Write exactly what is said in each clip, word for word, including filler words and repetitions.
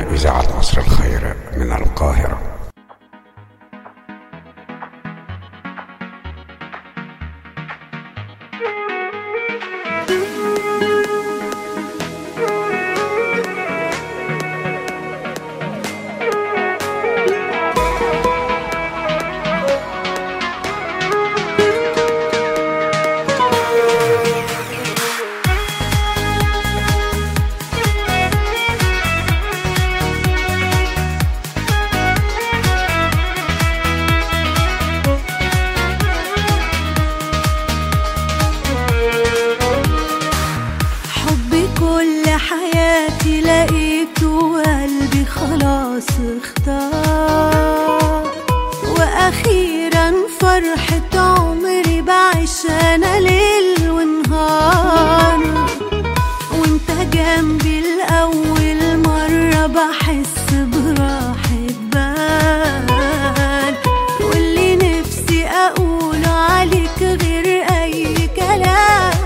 إذاعة عصر الخير من القاهرة. حياتي لقيته وقلبي خلاص اختار، واخيرا فرحة عمري بعيش انا ليل ونهار، وانت جنبي لأول مرة بحس براحة بال، واللي نفسي اقوله عليك غير اي كلام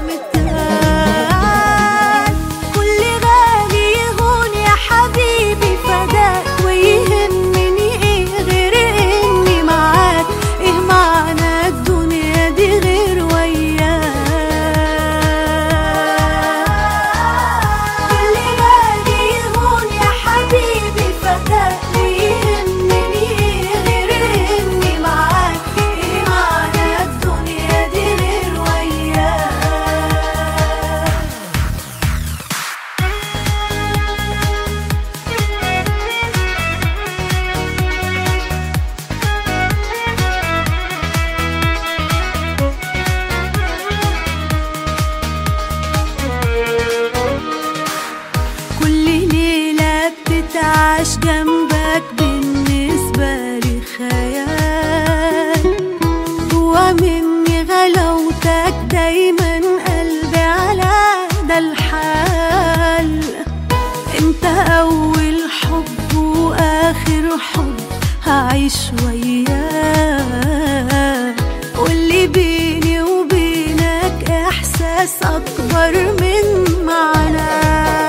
عاش جنبك بالنسبة لي خيال، جوا مني غلاوتك دايما قلبي على ده الحال، انت اول حب واخر حب هعيش وياك، واللي بيني وبينك احساس اكبر من معناه.